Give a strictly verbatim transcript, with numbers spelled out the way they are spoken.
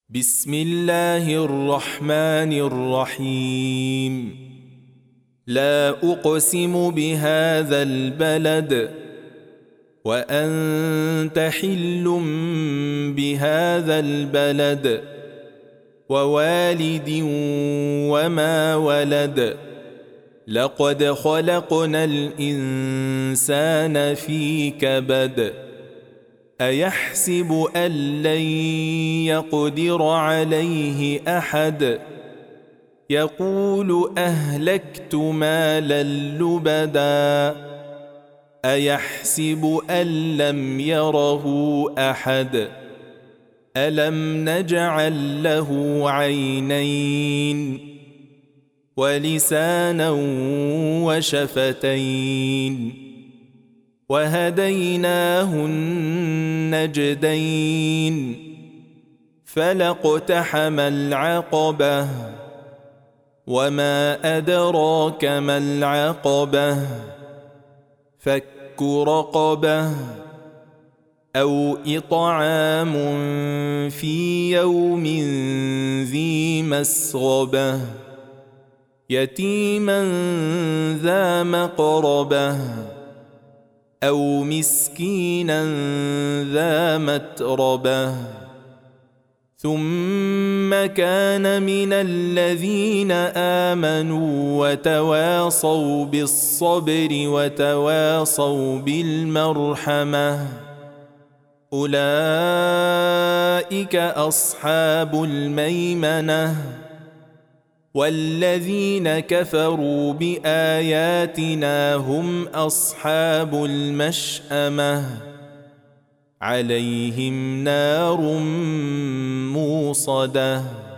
بسم الله الرحمن الرحيم. لا أقسم بهذا البلد وأنت حل بهذا البلد ووالد وما ولد. لقد خلقنا الإنسان في كبد. أيحسب أن لن يقدر عليه أحد. يقول أهلكت مالا لبدا. أيحسب أن لم يره أحد. ألم نجعل له عينين ولسانا وشفتين وهديناه النجدين. فلاقتحم العقبة وما أدراك ما العقبة. فك رقبة أو إطعام في يوم ذي مسغبة يتيما ذا مقربة أو مسكينا ذا متربة. ثم كان من الذين آمنوا وتواصوا بالصبر وتواصوا بالمرحمة أولئك أصحاب الميمنة. والذين كفروا بآياتنا هم أصحاب المشأمة عليهم نار موصدة.